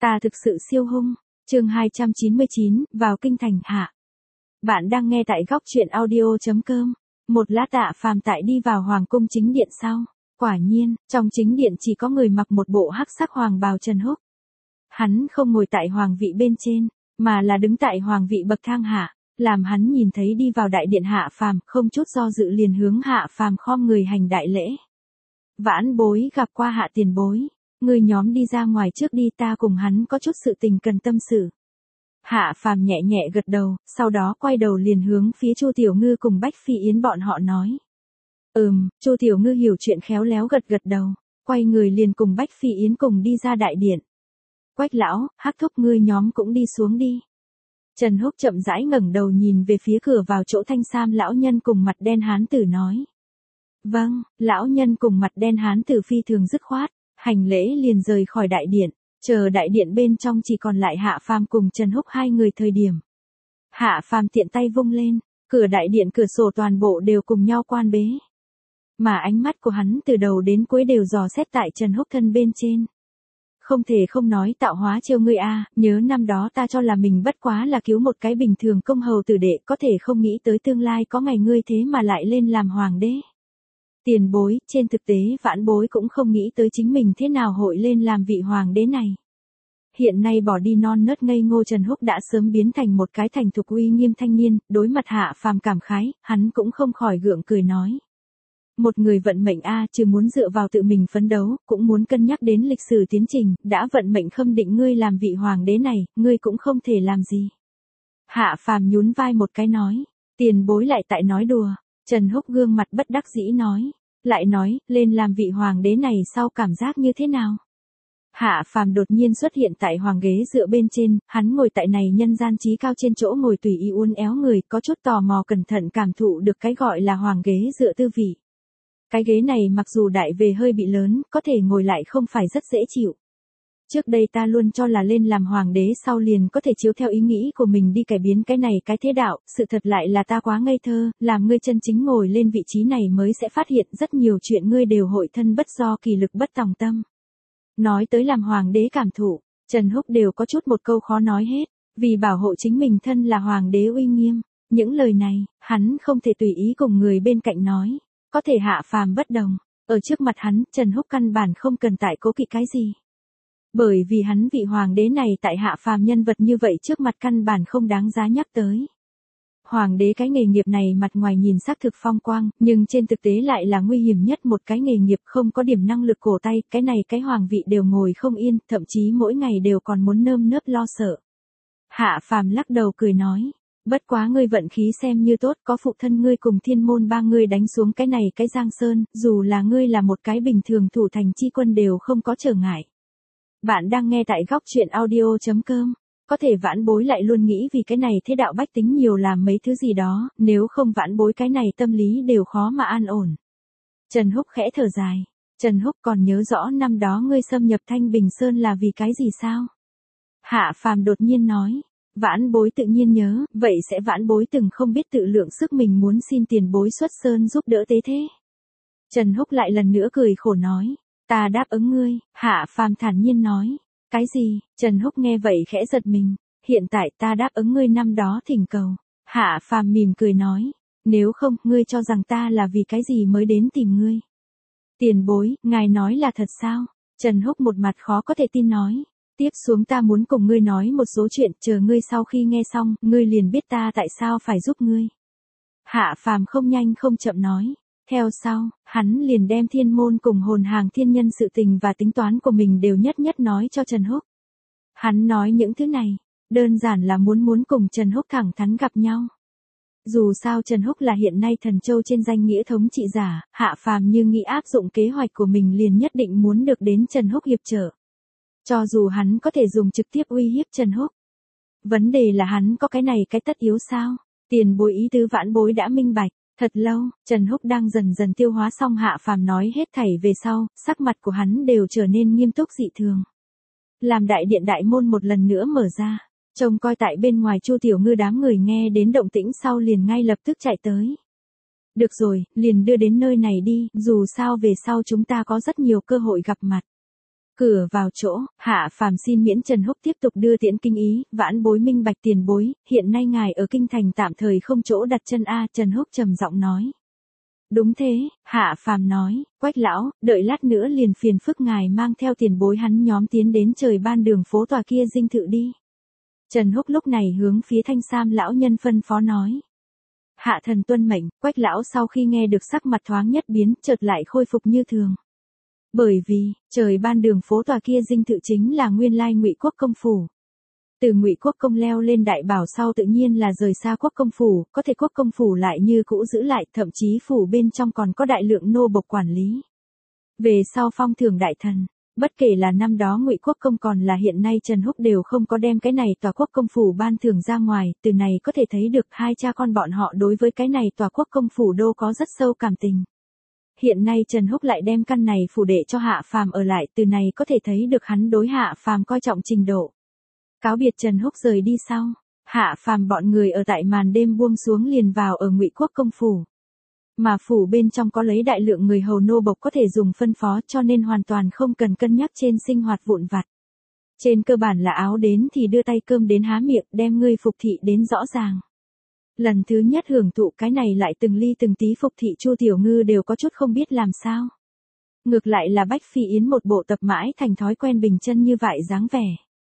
Ta thực sự siêu hung. Chương 299, vào kinh thành hạ. Bạn đang nghe tại góc truyện audio.com. Một lát Hạ Phàm tại đi vào hoàng cung chính điện sau. Quả nhiên, trong chính điện chỉ có người mặc một bộ hắc sắc hoàng bào Trần Húc. Hắn không ngồi tại hoàng vị bên trên, mà là đứng tại hoàng vị bậc thang hạ, làm hắn nhìn thấy đi vào đại điện Hạ Phàm, không chút do dự liền hướng Hạ Phàm khom người hành đại lễ. Vãn bối gặp qua Hạ tiền bối. Người nhóm đi ra ngoài trước đi, ta cùng hắn có chút sự tình cần tâm sự. Hạ Phàm nhẹ nhẹ gật đầu, sau đó quay đầu liền hướng phía Chu Tiểu Ngư cùng Bách Phi Yến bọn họ nói. Chu Tiểu Ngư hiểu chuyện khéo léo gật gật đầu, quay người liền cùng Bách Phi Yến cùng đi ra đại điện. Quách lão, Hắc thúc ngươi nhóm cũng đi xuống đi. Trần Húc chậm rãi ngẩng đầu nhìn về phía cửa vào chỗ thanh sam lão nhân cùng mặt đen hán tử nói. Vâng, lão nhân cùng mặt đen hán tử phi thường dứt khoát. Hành lễ liền rời khỏi đại điện, chờ đại điện bên trong chỉ còn lại Hạ Phàm cùng Trần Húc hai người thời điểm. Hạ Phàm tiện tay vung lên, cửa đại điện cửa sổ toàn bộ đều cùng nhau quan bế. Mà ánh mắt của hắn từ đầu đến cuối đều dò xét tại Trần Húc thân bên trên. Không thể không nói tạo hóa trêu ngươi a, nhớ năm đó ta cho là mình bất quá là cứu một cái bình thường công hầu tử đệ, có thể không nghĩ tới tương lai có ngày ngươi thế mà lại lên làm hoàng đế. Tiền bối, trên thực tế vãn bối cũng không nghĩ tới chính mình thế nào hội lên làm vị hoàng đế này. Hiện nay bỏ đi non nớt ngây ngô Trần Húc đã sớm biến thành một cái thành thục uy nghiêm thanh niên, đối mặt Hạ Phàm cảm khái, hắn cũng không khỏi gượng cười nói. Một người vận mệnh chứ muốn dựa vào tự mình phấn đấu, cũng muốn cân nhắc đến lịch sử tiến trình, đã vận mệnh khâm định ngươi làm vị hoàng đế này, ngươi cũng không thể làm gì. Hạ Phàm nhún vai một cái nói, tiền bối lại tại nói đùa. Trần Húc gương mặt bất đắc dĩ nói, lại nói, lên làm vị hoàng đế này sau cảm giác như thế nào? Hạ Phàm đột nhiên xuất hiện tại hoàng ghế dựa bên trên, hắn ngồi tại này nhân gian trí cao trên chỗ ngồi tùy ý uốn éo người, có chút tò mò cẩn thận cảm thụ được cái gọi là hoàng ghế dựa tư vị. Cái ghế này mặc dù đại về hơi bị lớn, có thể ngồi lại không phải rất dễ chịu. Trước đây ta luôn cho là lên làm hoàng đế sau liền có thể chiếu theo ý nghĩ của mình đi cải biến cái này cái thế đạo, sự thật lại là ta quá ngây thơ, làm ngươi chân chính ngồi lên vị trí này mới sẽ phát hiện rất nhiều chuyện ngươi đều hội thân bất do kỳ lực bất tòng tâm. Nói tới làm hoàng đế cảm thụ, Trần Húc đều có chút một câu khó nói hết, vì bảo hộ chính mình thân là hoàng đế uy nghiêm, những lời này, hắn không thể tùy ý cùng người bên cạnh nói, có thể Hạ Phàm bất đồng, ở trước mặt hắn, Trần Húc căn bản không cần tại cố kỵ cái gì. Bởi vì hắn vị hoàng đế này tại Hạ Phàm nhân vật như vậy trước mặt căn bản không đáng giá nhắc tới. Hoàng đế cái nghề nghiệp này mặt ngoài nhìn xác thực phong quang, nhưng trên thực tế lại là nguy hiểm nhất một cái nghề nghiệp không có điểm năng lực cổ tay, cái này cái hoàng vị đều ngồi không yên, thậm chí mỗi ngày đều còn muốn nơm nớp lo sợ. Hạ Phàm lắc đầu cười nói, bất quá ngươi vận khí xem như tốt, có phụ thân ngươi cùng thiên môn ba ngươi đánh xuống cái này cái Giang Sơn, dù là ngươi là một cái bình thường thủ thành chi quân đều không có trở ngại. Bạn đang nghe tại góc truyện audio.com. Có thể vãn bối lại luôn nghĩ vì cái này thế đạo bách tính nhiều làm mấy thứ gì đó, nếu không vãn bối cái này tâm lý đều khó mà an ổn. Trần Húc khẽ thở dài. Trần Húc còn nhớ rõ năm đó ngươi xâm nhập Thanh Bình Sơn là vì cái gì sao? Hạ Phàm đột nhiên nói. Vãn bối tự nhiên nhớ, vậy sẽ vãn bối từng không biết tự lượng sức mình muốn xin tiền bối xuất sơn giúp đỡ tế thế. Trần Húc lại lần nữa cười khổ nói. Ta đáp ứng ngươi, Hạ Phàm thản nhiên nói. Cái gì? Trần Húc nghe vậy khẽ giật mình. Hiện tại ta đáp ứng ngươi năm đó thỉnh cầu. Hạ Phàm mỉm cười nói. Nếu không, ngươi cho rằng ta là vì cái gì mới đến tìm ngươi? Tiền bối, ngài nói là thật sao? Trần Húc một mặt khó có thể tin nói. Tiếp xuống ta muốn cùng ngươi nói một số chuyện, chờ ngươi sau khi nghe xong, ngươi liền biết ta tại sao phải giúp ngươi. Hạ Phàm không nhanh không chậm nói. Theo sau, hắn liền đem thiên môn cùng hồn hàng thiên nhân sự tình và tính toán của mình đều nhất nhất nói cho Trần Húc. Hắn nói những thứ này, đơn giản là muốn cùng Trần Húc thẳng thắn gặp nhau. Dù sao Trần Húc là hiện nay Thần Châu trên danh nghĩa thống trị giả, Hạ Phàm như nghĩ áp dụng kế hoạch của mình liền nhất định muốn được đến Trần Húc hiệp trợ. Cho dù hắn có thể dùng trực tiếp uy hiếp Trần Húc. Vấn đề là hắn có cái này cái tất yếu sao? Tiền bối ý tứ vãn bối đã minh bạch. Thật lâu, Trần Húc đang dần dần tiêu hóa xong Hạ Phàm nói hết thảy về sau, sắc mặt của hắn đều trở nên nghiêm túc dị thường. Làm đại điện đại môn một lần nữa mở ra, trông coi tại bên ngoài Chu Tiểu Ngư đám người nghe đến động tĩnh sau liền ngay lập tức chạy tới. Được rồi, liền đưa đến nơi này đi, dù sao về sau chúng ta có rất nhiều cơ hội gặp mặt. Cửa vào chỗ, Hạ Phàm xin miễn Trần Húc tiếp tục đưa tiễn kinh ý, vãn bối minh bạch tiền bối, hiện nay ngài ở kinh thành tạm thời không chỗ đặt chân a, Trần Húc trầm giọng nói. Đúng thế, Hạ Phàm nói, Quách lão, đợi lát nữa liền phiền phức ngài mang theo tiền bối hắn nhóm tiến đến trời ban đường phố tòa kia dinh thự đi. Trần Húc lúc này hướng phía Thanh Sam lão nhân phân phó nói. Hạ thần tuân mệnh, Quách lão sau khi nghe được sắc mặt thoáng nhất biến, chợt lại khôi phục như thường. Bởi vì, trời ban đường phố tòa kia dinh thự chính là nguyên lai Ngụy Quốc công phủ. Từ Ngụy Quốc công leo lên đại bảo sau tự nhiên là rời xa Quốc công phủ, có thể Quốc công phủ lại như cũ giữ lại, thậm chí phủ bên trong còn có đại lượng nô bộc quản lý. Về sau phong thưởng đại thần, bất kể là năm đó Ngụy Quốc công còn là hiện nay Trần Húc đều không có đem cái này tòa Quốc công phủ ban thưởng ra ngoài, từ này có thể thấy được hai cha con bọn họ đối với cái này tòa Quốc công phủ đô có rất sâu cảm tình. Hiện nay Trần Húc lại đem căn này phủ đệ cho Hạ Phàm ở lại, từ này có thể thấy được hắn đối Hạ Phàm coi trọng trình độ. Cáo biệt Trần Húc rời đi sau, Hạ Phàm bọn người ở tại màn đêm buông xuống liền vào ở Ngụy Quốc công phủ. Mà phủ bên trong có lấy đại lượng người hầu nô bộc có thể dùng phân phó cho nên hoàn toàn không cần cân nhắc trên sinh hoạt vụn vặt. Trên cơ bản là áo đến thì đưa tay cơm đến há miệng đem ngươi phục thị đến rõ ràng. Lần thứ nhất hưởng thụ cái này lại từng ly từng tí phục thị Chu Tiểu Ngư đều có chút không biết làm sao. Ngược lại là Bách Phi Yến một bộ tập mãi thành thói quen bình chân như vậy dáng vẻ.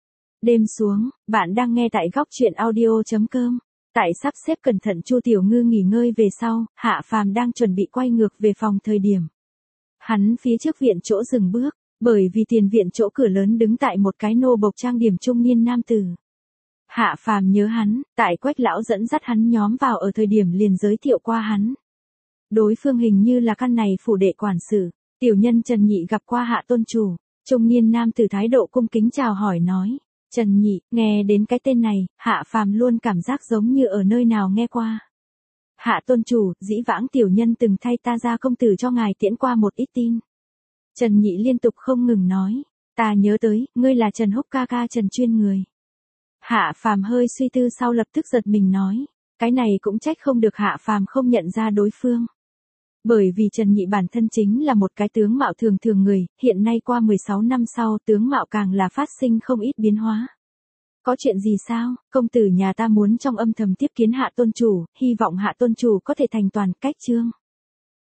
Đêm xuống, bạn đang nghe tại góc truyện audio.com. Tại sắp xếp cẩn thận Chu Tiểu Ngư nghỉ ngơi về sau, Hạ Phàm đang chuẩn bị quay ngược về phòng thời điểm. Hắn phía trước viện chỗ dừng bước, bởi vì tiền viện chỗ cửa lớn đứng tại một cái nô bộc trang điểm trung niên nam tử. Hạ Phàm nhớ hắn, tại Quách lão dẫn dắt hắn nhóm vào ở thời điểm liền giới thiệu qua hắn. Đối phương hình như là căn này phủ đệ quản sự, tiểu nhân Trần Nhị gặp qua Hạ tôn chủ, trung niên nam tử thái độ cung kính chào hỏi nói. Trần Nhị, nghe đến cái tên này, Hạ Phàm luôn cảm giác giống như ở nơi nào nghe qua. Hạ tôn chủ, dĩ vãng tiểu nhân từng thay ta ra công tử cho ngài tiễn qua một ít tin. Trần Nhị liên tục không ngừng nói, ta nhớ tới, ngươi là Trần Húc ca ca Trần chuyên người. Hạ Phàm hơi suy tư sau lập tức giật mình nói, cái này cũng trách không được Hạ Phàm không nhận ra đối phương. Bởi vì Trần Nhị bản thân chính là một cái tướng mạo thường thường người, hiện nay qua 16 năm sau tướng mạo càng là phát sinh không ít biến hóa. Có chuyện gì sao, công tử nhà ta muốn trong âm thầm tiếp kiến Hạ tôn chủ, hy vọng Hạ tôn chủ có thể thành toàn cách chương.